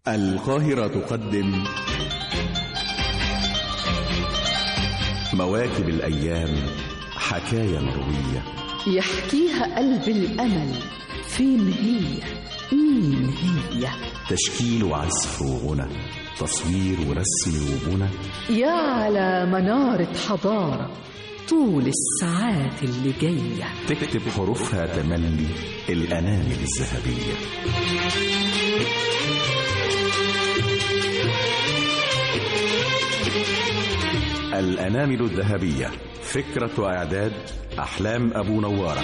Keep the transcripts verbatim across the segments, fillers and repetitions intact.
القاهرة تقدم مواكب الأيام، حكاية مروية يحكيها قلب الأمل. فين هي؟ مين هي؟ تشكيل وعزف وغنى، تصوير ورسم وبنى، يا على منارة حضارة طول الساعات اللي جاية تكتب حروفها تملي الأنامل الذهبية. الأنامل الذهبية، فكرة وإعداد أحلام أبو نوارة.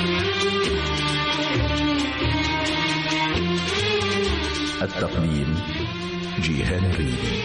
التقديم جيهان الريدي.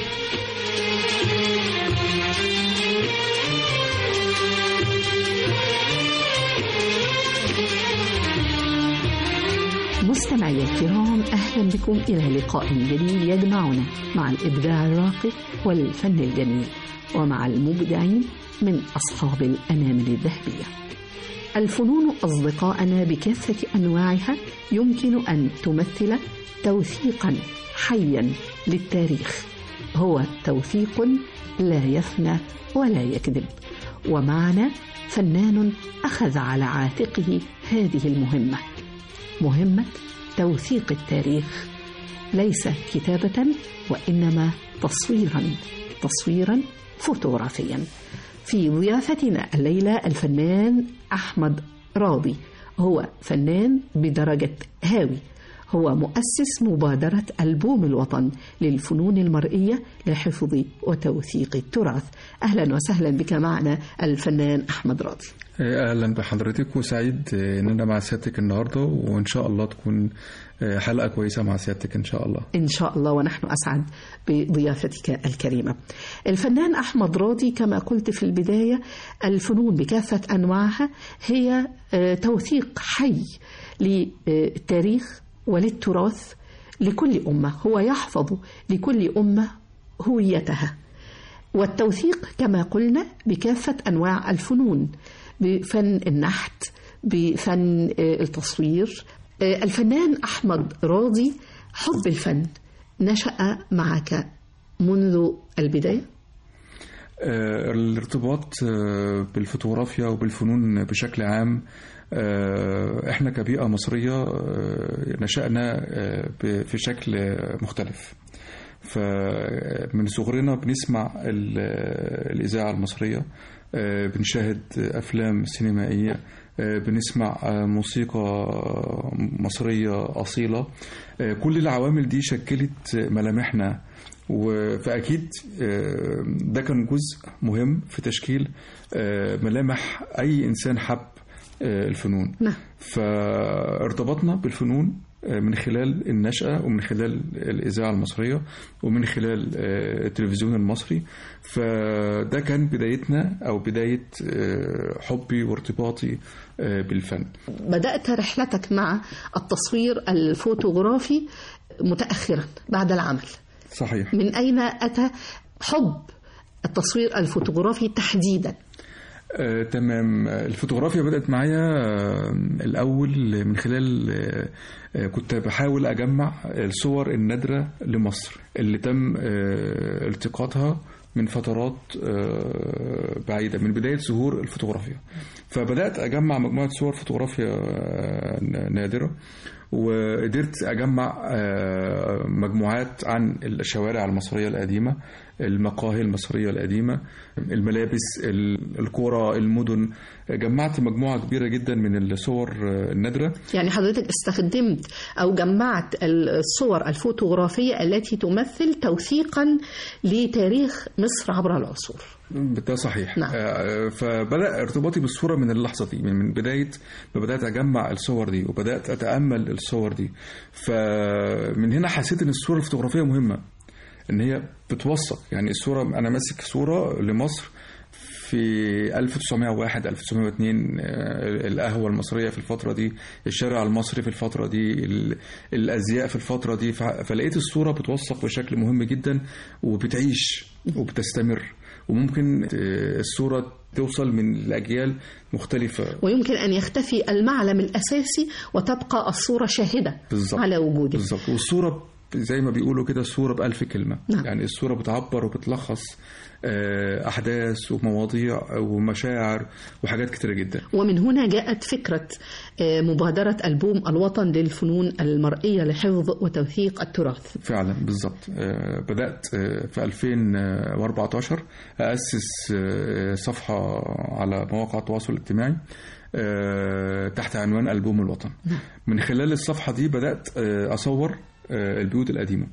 مستمعي الكرام، أهلا بكم إلى لقاء جديد يجمعنا مع الإبداع الراقي والفن الجميل، ومع المبدعين من أصحاب الأنامل الذهبية. الفنون أصدقائنا بكافة أنواعها يمكن أن تمثل توثيقا حيا للتاريخ، هو توثيق لا يفنى ولا يكذب. ومعنا فنان أخذ على عاتقه هذه المهمة، مهمة توثيق التاريخ، ليس كتابة وإنما تصويرا تصويرا فوتوغرافيا. في ضيافتنا الليلة الفنان أحمد راضي، هو فنان بدرجة هاوي، هو مؤسس مبادرة ألبوم الوطن للفنون المرئية لحفظ وتوثيق التراث. أهلا وسهلا بك معنا الفنان أحمد راضي. أهلا بحضرتك، وسعيد أن أنا مع سيادتك النهاردة، وإن شاء الله تكون حلقة كويسة مع سيادتك إن شاء الله. إن شاء الله، ونحن أسعد بضيافتك الكريمة. الفنان أحمد راضي، كما قلت في البداية، الفنون بكافة أنواعها هي توثيق حي للتاريخ وللتراث لكل أمة، هو يحفظ لكل أمة هويتها. والتوثيق كما قلنا بكافة أنواع الفنون، بفن النحت، بفن التصوير. الفنان أحمد راضي، حب الفن نشأ معك منذ البداية؟ الارتباط بالفوتوغرافيا وبالفنون بشكل عام، احنا كبيئة مصرية نشأنا في شكل مختلف، فمن صغرنا بنسمع الإذاعة المصرية، بنشاهد أفلام سينمائية، بنسمع موسيقى مصرية أصيلة. كل العوامل دي شكلت ملامحنا، فأكيد ده كان جزء مهم في تشكيل ملامح أي إنسان حب الفنون. فارتبطنا بالفنون من خلال النشأة، ومن خلال الإذاعة المصرية، ومن خلال التلفزيون المصري. فده كان بدايتنا، أو بداية حبي وارتباطي بالفن. بدأت رحلتك مع التصوير الفوتوغرافي متأخرا بعد العمل. صحيح. من أين أتى حب التصوير الفوتوغرافي تحديدا؟ آه، تمام. الفوتوغرافيا بدأت معايا آه، الأول من خلال آه، كنت بحاول أجمع الصور النادرة لمصر اللي تم آه، التقاطها من فترات آه، بعيدة، من بداية ظهور الفوتوغرافيا. فبدأت أجمع مجموعة صور فوتوغرافيا آه، نادرة، وقدرت أجمع آه، مجموعات عن الشوارع المصرية القديمة، المقاهي المصرية القديمة، الملابس، القرى، المدن. جمعت مجموعة كبيرة جدا من الصور النادرة. يعني حضرتك استخدمت أو جمعت الصور الفوتوغرافية التي تمثل توثيقا لتاريخ مصر عبر العصور. ده صحيح. نعم. فبدأ ارتباطي بالصورة من اللحظة دي، من بداية ما بدأت أجمع الصور دي وبدأت أتأمل الصور دي. فمن هنا حسيت أن الصورة الفوتوغرافية مهمة، ان هي بتوثق. يعني الصورة، انا ماسك صورة لمصر في ألف وتسعمائة وواحد ألف وتسعمائة واثنين، القهوة المصرية في الفترة دي، الشارع المصري في الفترة دي، الأزياء في الفترة دي. فلقيت الصورة بتوثق بشكل مهم جدا، وبتعيش وبتستمر، وممكن الصورة توصل من الأجيال مختلفة، ويمكن أن يختفي المعلم الأساسي وتبقى الصورة شاهدة بالزبط. على وجوده. بالضبط. والصورة زي ما بيقولوا كده صورة بألف كلمة. نعم. يعني الصورة بتعبر وبتلخص أحداث ومواضيع ومشاعر وحاجات كتيرة جدا. ومن هنا جاءت فكرة مبادرة ألبوم الوطن للفنون المرئية لحفظ وتوثيق التراث. فعلا بالضبط. بدأت في ألفين وأربعة عشر أسس صفحة على مواقع التواصل الاجتماعي تحت عنوان ألبوم الوطن. من خلال الصفحة دي بدأت أصور البيوت القديمة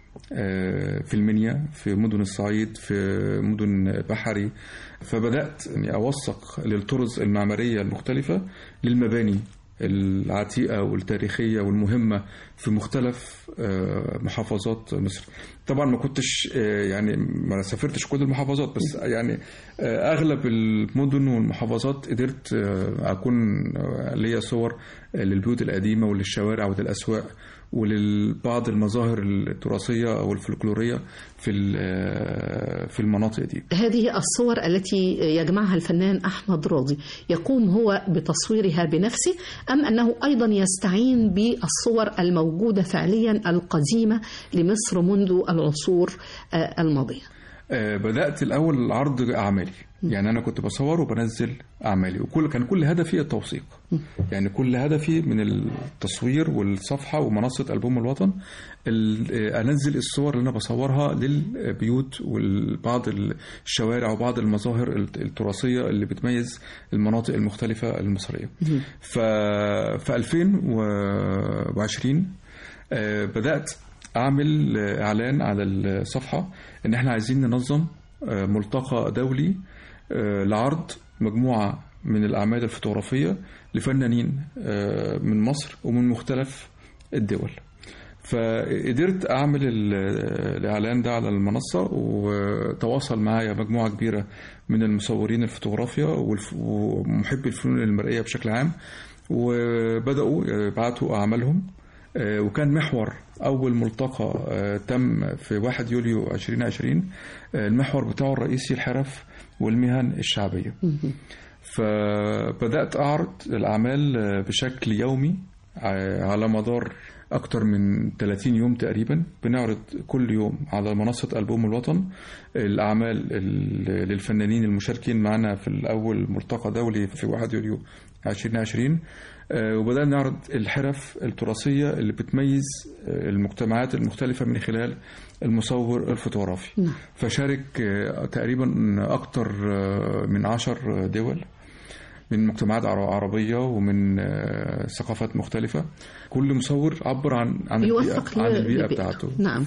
في المنيا، في مدن الصعيد، في مدن بحري. فبدأت يعني أوثق للطرز المعمارية المختلفة للمباني العتيقة والتاريخية والمهمة في مختلف محافظات مصر. طبعا ما كنتش يعني ما سافرتش كل المحافظات، بس يعني أغلب المدن والمحافظات قدرت أكون ليا صور للبيوت القديمة وللشوارع وللأسواق ولبعض المظاهر التراثية أو الفلكلورية في في المناطق دي. هذه الصور التي يجمعها الفنان أحمد راضي يقوم هو بتصويرها بنفسه، أم أنه أيضا يستعين بالصور الموجودة فعليا القديمة لمصر منذ العصور الماضية؟ بدأت الأول عرض أعمالي، يعني أنا كنت بصور وبنزل أعمالي، وكل كان كل هدفي التوثيق. يعني كل هدفي من التصوير والصفحة ومنصة ألبوم الوطن أنزل الصور اللي أنا بصورها للبيوت وبعض الشوارع وبعض المظاهر التراثية اللي بتميز المناطق المختلفة المصرية. ففي ألفين وعشرين بدأت أعمل إعلان على الصفحة إن إحنا عايزين ننظم ملتقى دولي لعرض مجموعة من الأعمال الفوتوغرافية لفنانين من مصر ومن مختلف الدول. فقدرت أعمل الإعلان ده على المنصة، وتواصل معايا مجموعة كبيرة من المصورين الفوتوغرافيا ومحبي الفنون المرئية بشكل عام، وبدأوا يبعتوا أعمالهم. وكان محور أول ملتقى تم في واحد يوليو عشرين عشرين المحور بتاعه الرئيسي الحرف والمهن الشعبية. فبدأت أعرض الأعمال بشكل يومي على مدار أكتر من ثلاثين يوم تقريبا. بنعرض كل يوم على منصة ألبوم الوطن الأعمال للفنانين المشاركين معنا في الأول ملتقى دولي في واحد يوليو عشرين عشرين، وبدأنا نعرض الحرف التراثية اللي بتميز المجتمعات المختلفة من خلال المصور الفوتوغرافي. فشارك تقريبا أكتر من عشر دول من مجتمعات عربية ومن ثقافات مختلفة. كل مصور عبر عن عن البيئة, عن البيئة بتاعته. نعم.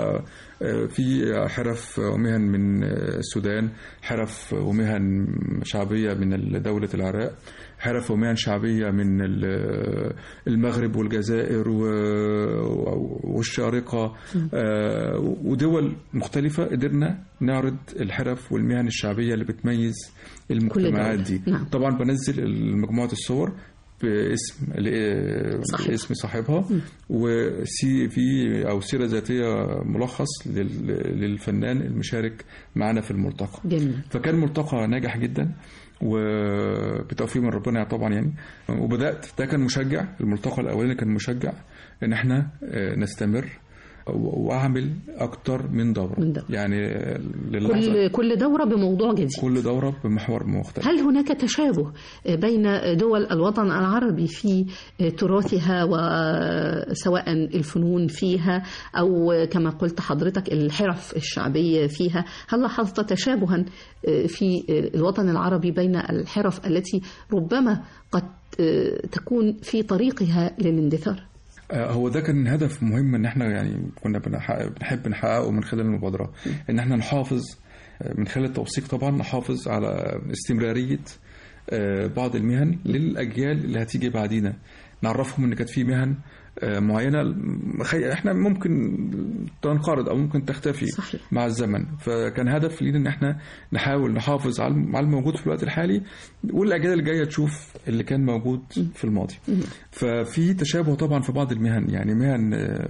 ففي حرف ومهن من السودان، حرف ومهن شعبية من دولة العراق، حرف ومهن شعبية من المغرب والجزائر والشارقة ودول مختلفة. قدرنا نعرض الحرف والمهن الشعبية اللي بتميز المجتمعات دي. نعم. طبعا بنزل مجموعة الصور باسم صحيح. اسم صاحبها وسي في أو سيرة ذاتية ملخص للفنان المشارك معنا في الملتقى. جميل. فكان ملتقى ناجح جدا وبتوفيق من ربنا طبعا يعني. وبدأت ده كان مشجع، الملتقى الأولاني كان مشجع إن احنا نستمر وأعمل أكتر من دورة, من دورة. يعني كل كل دورة بموضوع جديد، كل دورة بمحور مختلف. هل هناك تشابه بين دول الوطن العربي في تراثها وسواء الفنون فيها أو كما قلت حضرتك الحرف الشعبية فيها؟ هل لاحظت تشابها في الوطن العربي بين الحرف التي ربما قد تكون في طريقها للاندثار؟ هو ده كان هدف مهم ان احنا يعني كنا بنحب نحققه من خلال المبادرة، ان احنا نحافظ من خلال التوثيق طبعا نحافظ على استمرارية بعض المهن للأجيال اللي هتيجي بعدينا، نعرفهم ان كانت في مهن معينة احنا ممكن تنقرض او ممكن تختفي صحيح. مع الزمن. فكان هدف لينا ان احنا نحاول نحافظ على الموجود في الوقت الحالي والاجيال اللي جايه تشوف اللي كان موجود في الماضي. ففي تشابه طبعا في بعض المهن، يعني مهن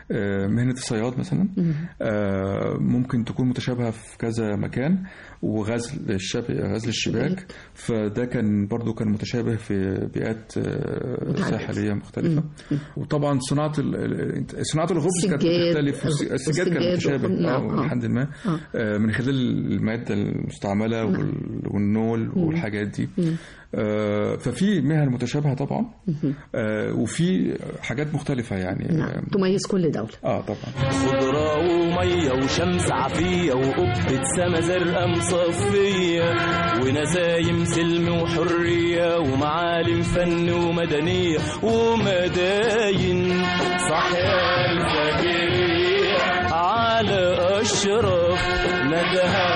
مهنة الصياد مثلا ممكن تكون متشابهة في كذا مكان، وغزل الشبك غزل الشباك فده كان برضو كان متشابه في بيئات ساحلية مختلفة. وطبعا صناعة صناعة الخبز كانت بتختلف، السجاد كان متشابه لحد ما من خلال المادة المستعملة والنول والحاجات دي. ففي مهن متشابهة طبعا وفي حاجات مختلفة يعني نعم. تميز كل دولة. اه طبعا. خضرة ومية وشمس عافية وقبة سما زرقاء مصفية ونسايم سلم وحرية ومعالم فن ومدنية ومداين صحيا الفجرية على أشرف ندها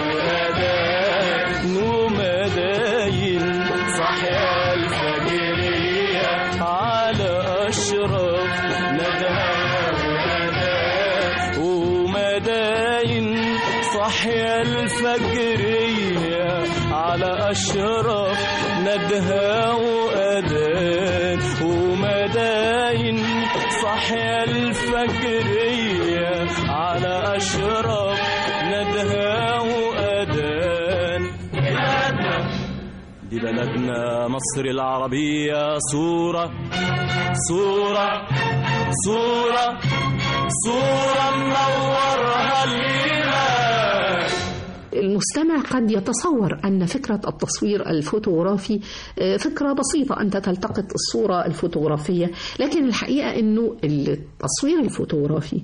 وأداء ومداين صحيا الفجرية على أشرف ندها وأداء ومداين صحيا الفجرية على أشرف ندها وأداء ومداين صحيا الفجرية على أشرف ندها وأداء. دي بلدنا مصر العربية صورة صورة صورة صورة منورها الإيمان. المستمع قد يتصور أن فكرة التصوير الفوتوغرافي فكرة بسيطة، أنت تلتقط الصورة الفوتوغرافية، لكن الحقيقة أنه التصوير الفوتوغرافي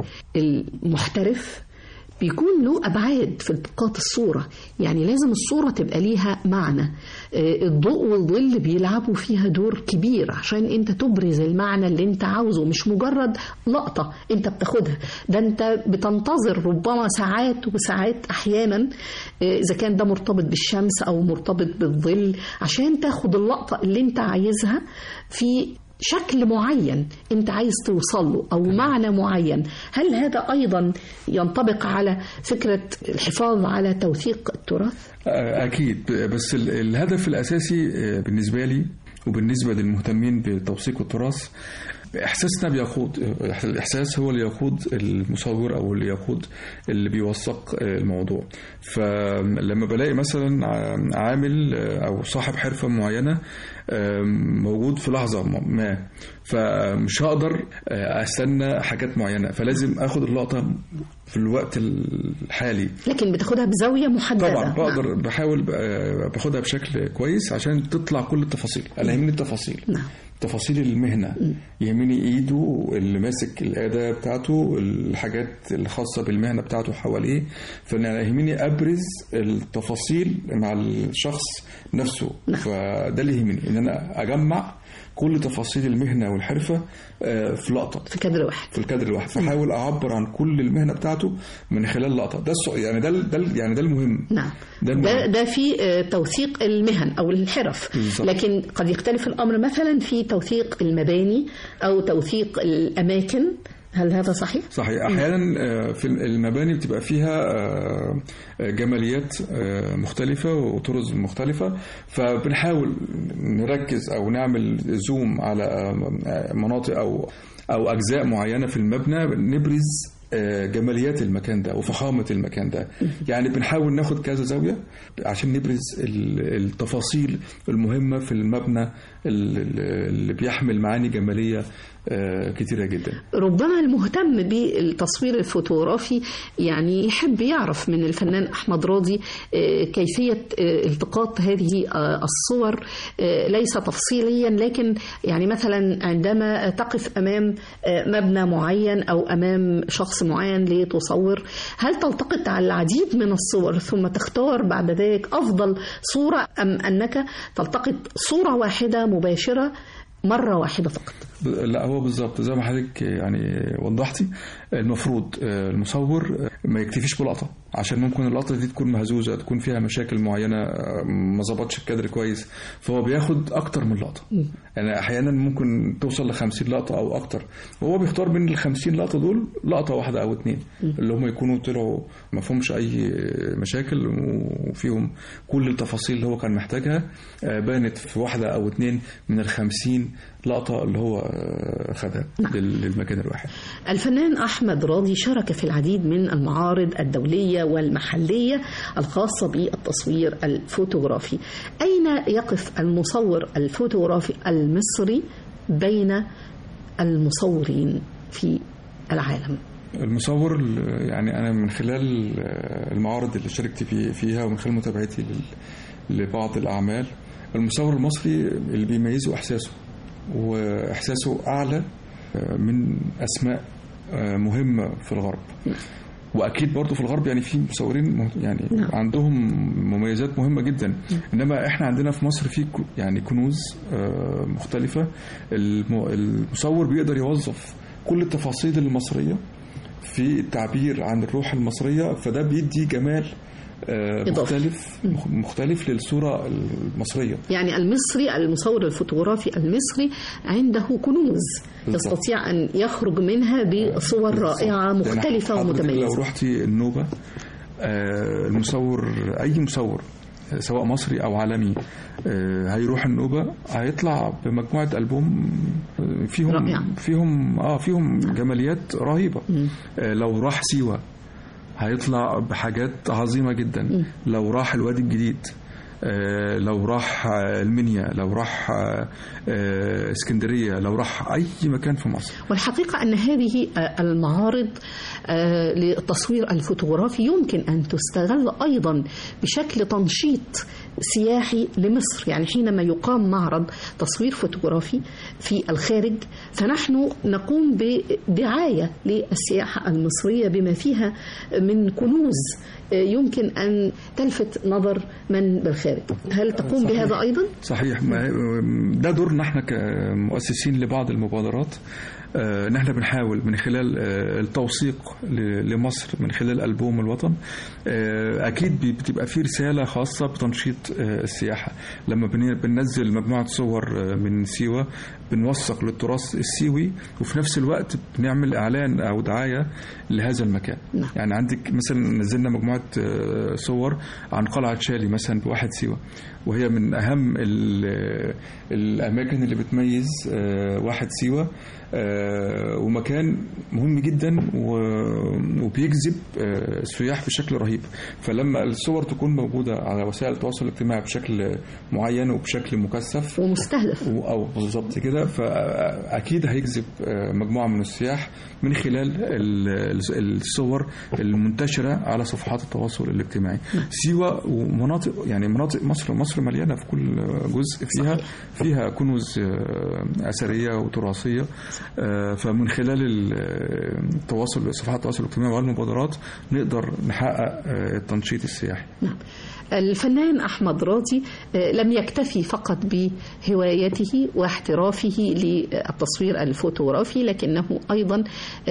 المحترف بيكون له أبعاد في التقاط الصورة، يعني لازم الصورة تبقى ليها معنى، الضوء والظل بيلعبوا فيها دور كبير عشان انت تبرز المعنى اللي انت عاوزه، مش مجرد لقطة انت بتاخدها، ده انت بتنتظر ربما ساعات وساعات احيانا اذا كان ده مرتبط بالشمس او مرتبط بالظل عشان تاخد اللقطة اللي انت عايزها في شكل معين انت عايز توصل له او معنى معين. هل هذا ايضا ينطبق على فكرة الحفاظ على توثيق التراث؟ اكيد، بس الهدف الاساسي بالنسبة لي وبالنسبة للمهتمين بتوثيق التراث احساسنا بيقود، الاحساس هو اللي يقود المصور او اللي يقود اللي بيوثق الموضوع. فلما بلاقي مثلا عامل او صاحب حرفة معينة موجود في لحظة ما، فمش هقدر استنى حاجات معينة، فلازم اخد اللقطة في الوقت الحالي. لكن بتاخدها بزاوية محددة؟ طبعا بقدر، بحاول باخدها بشكل كويس عشان تطلع كل التفاصيل. انا يهمني التفاصيل، نعم. تفاصيل المهنة، يهمني ايده اللي ماسك الأداة بتاعته، الحاجات الخاصة بالمهنة بتاعته حواليه، فانا يهمني ابرز التفاصيل مع الشخص نفسه. نعم. فده اللي يهمني، ان انا اجمع كل تفاصيل المهنة والحرفة في لقطة، في كادر واحد، في الكادر الواحد، فحاول أعبر عن كل المهنة بتاعته من خلال لقطة. ده يعني ده ده يعني ده المهم. نعم. ده المهم. ده, ده في توثيق المهن أو الحرف بالزبط. لكن قد يختلف الأمر مثلا في توثيق المباني أو توثيق الأماكن. هل هذا صحيح؟ صحيح. أحيانا في المباني بتبقى فيها جماليات مختلفة وطرز مختلفة، فبنحاول نركز أو نعمل زوم على مناطق أو أو أجزاء معينة في المبنى، نبرز جماليات المكان ده وفخامة المكان ده. يعني بنحاول ناخد كذا زاوية عشان نبرز التفاصيل المهمة في المبنى اللي بيحمل معاني جمالية كتيرة جدا. ربما المهتم بالتصوير الفوتوغرافي يعني يحب يعرف من الفنان أحمد راضي كيفية التقاط هذه الصور، ليس تفصيليا، لكن يعني مثلا عندما تقف أمام مبنى معين أو أمام شخص معين لتصور، هل تلتقط على العديد من الصور ثم تختار بعد ذلك أفضل صورة، أم أنك تلتقط صورة واحدة مباشرة مرة واحدة فقط؟ لا، هو بالظبط زي ما حضرتك يعني وضحتي. المفروض المصور ما يكتفيش بلقطة، عشان ممكن اللقطة دي تكون مهزوزة، تكون فيها مشاكل معينة، ما ظبطش الكادر كويس، فهو بياخد أكتر من لقطة. يعني أحيانا ممكن توصل لخمسين لقطة أو أكتر، وهو بيختار من الخمسين لقطة دول لقطة واحدة أو اتنين اللي هم يكونوا طلعوا ما فيهمش أي مشاكل وفيهم كل التفاصيل اللي هو كان محتاجها بانت في واحدة أو اتنين من الخمسين لقطة اللي هو خدها للمكان الواحد. الفنان أحمد راضي شارك في العديد من المعارض الدولية والمحلية الخاصة بالتصوير الفوتوغرافي. أين يقف المصور الفوتوغرافي المصري بين المصورين في العالم؟ المصور يعني أنا من خلال المعارض اللي شاركت فيها ومن خلال متابعتي لبعض الأعمال، المصور المصري اللي بيميزه إحساسه، وإحساسه أعلى من أسماء مهمة في الغرب. وأكيد برضو في الغرب يعني في مصورين يعني عندهم مميزات مهمة جدا، إنما إحنا عندنا في مصر في يعني كنوز مختلفة. المصور بيقدر يوظف كل التفاصيل المصرية في التعبير عن الروح المصرية، فده بيدي جمال مختلف مختلف للصورة المصرية. يعني المصري المصور الفوتوغرافي المصري عنده كنوز يستطيع أن يخرج منها بصور رائعة مختلفة يعني ومتميزة. لو رحتي النوبة، المصور أي مصور سواء مصري أو عالمي هيروح النوبة هيطلع بمجموعة ألبوم فيهم رائع. فيهم آه فيهم جماليات رهيبة. لو راح سيوة هيطلع بحاجات عظيمة جدا. لو راح الوادي الجديد، لو راح المنيا، لو راح اسكندرية، لو راح أي مكان في مصر. والحقيقة أن هذه المعارض للتصوير الفوتوغرافي يمكن أن تستغل أيضا بشكل تنشيط سياحي لمصر. يعني حينما يقام معرض تصوير فوتوغرافي في الخارج فنحن نقوم بدعاية للسياحة المصرية بما فيها من كنوز يمكن أن تلفت نظر من بالخارج. هل تقوم صحيح. بهذا أيضا؟ صحيح. ده دورنا احنا كمؤسسين لبعض المبادرات. نحن بنحاول من خلال التوثيق لمصر من خلال ألبوم الوطن. أكيد بتبقى في رسالة خاصة بتنشيط السياحة. لما بننزل مجموعة صور من سيوة بنوثق للتراث السيوي، وفي نفس الوقت بنعمل إعلان أو دعاية لهذا المكان. نعم. يعني عندك مثلا نزلنا مجموعة صور عن قلعة شالي مثلا بواحد سيوة، وهي من أهم الأماكن اللي بتميز واحد سيوة، ومكان مهم جدا وبيجذب السياح بشكل رهيب. فلما الصور تكون موجودة على وسائل التواصل الاجتماعي بشكل معين وبشكل مكثف ومستهدف أو بالضبط كده، فأكيد هيجذب مجموعة من السياح من خلال الصور المنتشرة على صفحات التواصل الاجتماعي. سيوة ومناطق يعني مناطق مصر مصر مليانة في كل جزء فيها فيها كنوز أثرية وتراثية. فمن خلال التواصل صفحات التواصل الاجتماعي والمبادرات نقدر نحقق التنشيط السياحي. نعم. الفنان أحمد راضي لم يكتفي فقط بهوايته واحترافه للتصوير الفوتوغرافي، لكنه أيضا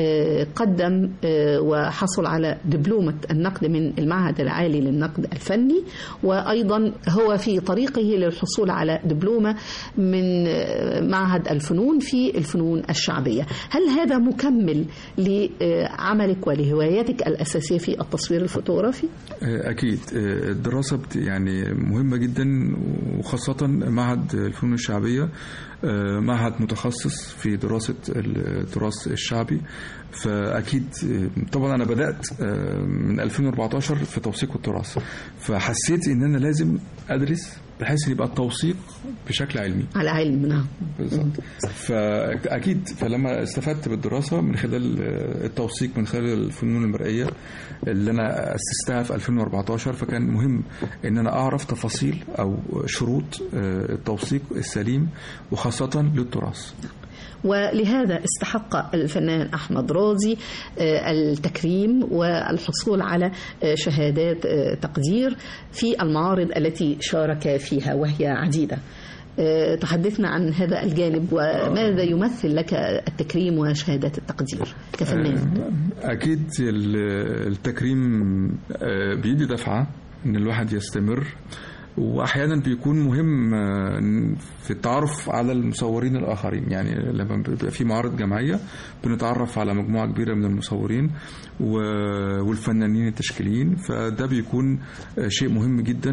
قدم وحصل على دبلومة النقد من المعهد العالي للنقد الفني، وأيضا هو في طريقه للحصول على دبلومة من معهد الفنون في الفنون الشعبية. هل هذا مكمل لعملك ولهواياتك الأساسية في التصوير الفوتوغرافي؟ أكيد. الدراسة يعني مهمة جدا، وخاصة معهد الفنون الشعبية معهد متخصص في دراسة التراث الشعبي. فأكيد طبعا أنا بدأت من ألفين وأربعتاشر في توثيق التراث، فحسيت إن أنا لازم أدرس بحيث يبقى التوثيق بشكل علمي على علم. نعم بالضبط. فأكيد فلما استفدت بالدراسة من خلال التوثيق من خلال الفنون المرئية اللي أنا أسستها في ألفين وأربعتاشر، فكان مهم إن أنا أعرف تفاصيل أو شروط التوثيق السليم وخاصة للتراث. ولهذا استحق الفنان أحمد راضي التكريم والحصول على شهادات تقدير في المعارض التي شارك فيها وهي عديدة. تحدثنا عن هذا الجانب، وماذا يمثل لك التكريم وشهادات التقدير كفنان؟ أكيد التكريم بيدي دفعة إن الواحد يستمر وأحيانا بيكون مهم في التعرف على المصورين الآخرين. يعني لما بيبقى في معارض جماعية بنتعرف على مجموعة كبيرة من المصورين والفنانين التشكيليين، فده بيكون شيء مهم جدا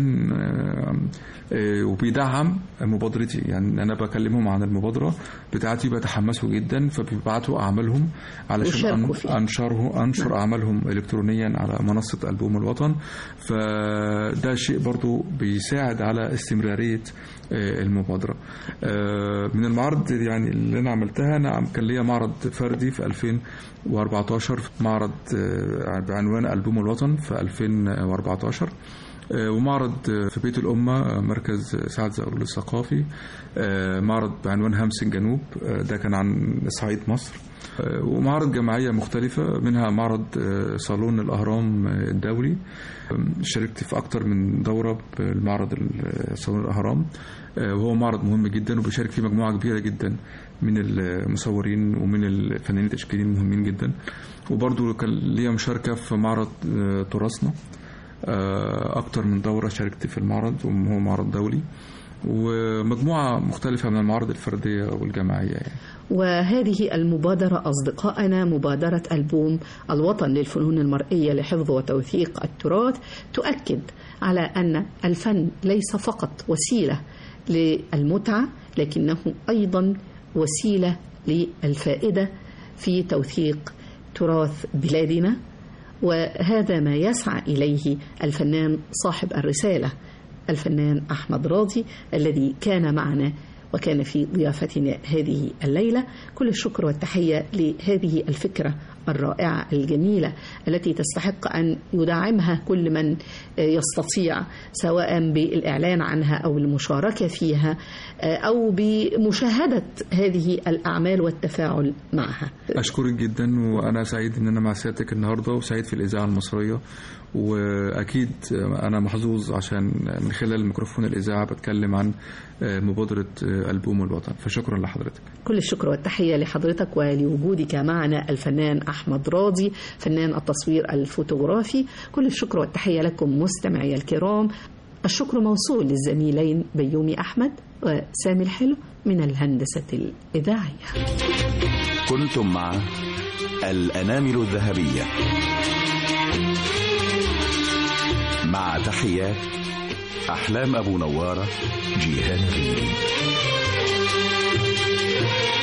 وبيدعم مبادرتي. يعني أنا بكلمهم عن المبادرة بتاعتي بتحمسوا جدا، فبيبعتوا أعمالهم علشان أنشره أنشر أعمالهم إلكترونيا على منصة ألبوم الوطن. فده شيء برضو بيساعد على استمرارية المبادرة. من المعارض يعني اللي أنا عملتها، أنا كان ليا معرض فردي في ألفين وأربعتاشر، معرض بعنوان ألبوم الوطن في ألفين وأربعتاشر، ومعرض في بيت الأمة مركز سعد زغلول الثقافي، معرض بعنوان همس الجنوب ده كان عن صعيد مصر، ومعارض جماعية مختلفة منها معرض صالون الأهرام الدولي. شاركت في أكتر من دورة بالمعرض صالون الأهرام، وهو معرض مهم جدا وبيشارك فيه مجموعة كبيرة جدا من المصورين ومن الفنانين التشكيليين مهمين جدا. وبرضو كان ليا مشاركة في معرض تراثنا، أكتر من دورة شاركت في المعرض وهو معرض دولي، ومجموعة مختلفة من المعارض الفردية والجماعية يعني. وهذه المبادرة أصدقائنا، مبادرة ألبوم الوطن للفنون المرئية لحفظ وتوثيق التراث، تؤكد على أن الفن ليس فقط وسيلة للمتعة، لكنه أيضا وسيلة للفائدة في توثيق تراث بلادنا. وهذا ما يسعى إليه الفنان صاحب الرسالة الفنان أحمد راضي الذي كان معنا وكان في ضيافتنا هذه الليلة. كل الشكر والتحية لهذه الفكرة الرائعة الجميلة التي تستحق أن يدعمها كل من يستطيع، سواء بالإعلان عنها أو المشاركة فيها أو بمشاهدة هذه الأعمال والتفاعل معها. أشكرك جدا، وأنا سعيد أن أنا مع سيادتك النهاردة، وسعيد في الإذاعة المصرية، وأكيد أنا محظوظ عشان من خلال ميكروفون الإذاعة بتكلم عن مبادرة ألبوم الوطن. فشكرا لحضرتك. كل الشكر والتحية لحضرتك ولوجودك معنا الفنان أحمد راضي، فنان التصوير الفوتوغرافي. كل الشكر والتحية لكم مستمعي الكرام. الشكر موصول للزميلين بيومي أحمد وسامي الحلو من الهندسة الإذاعية. كنتم مع الأنامل الذهبية، مع تحيات أحلام أبو نوارة، جيهان ريدي.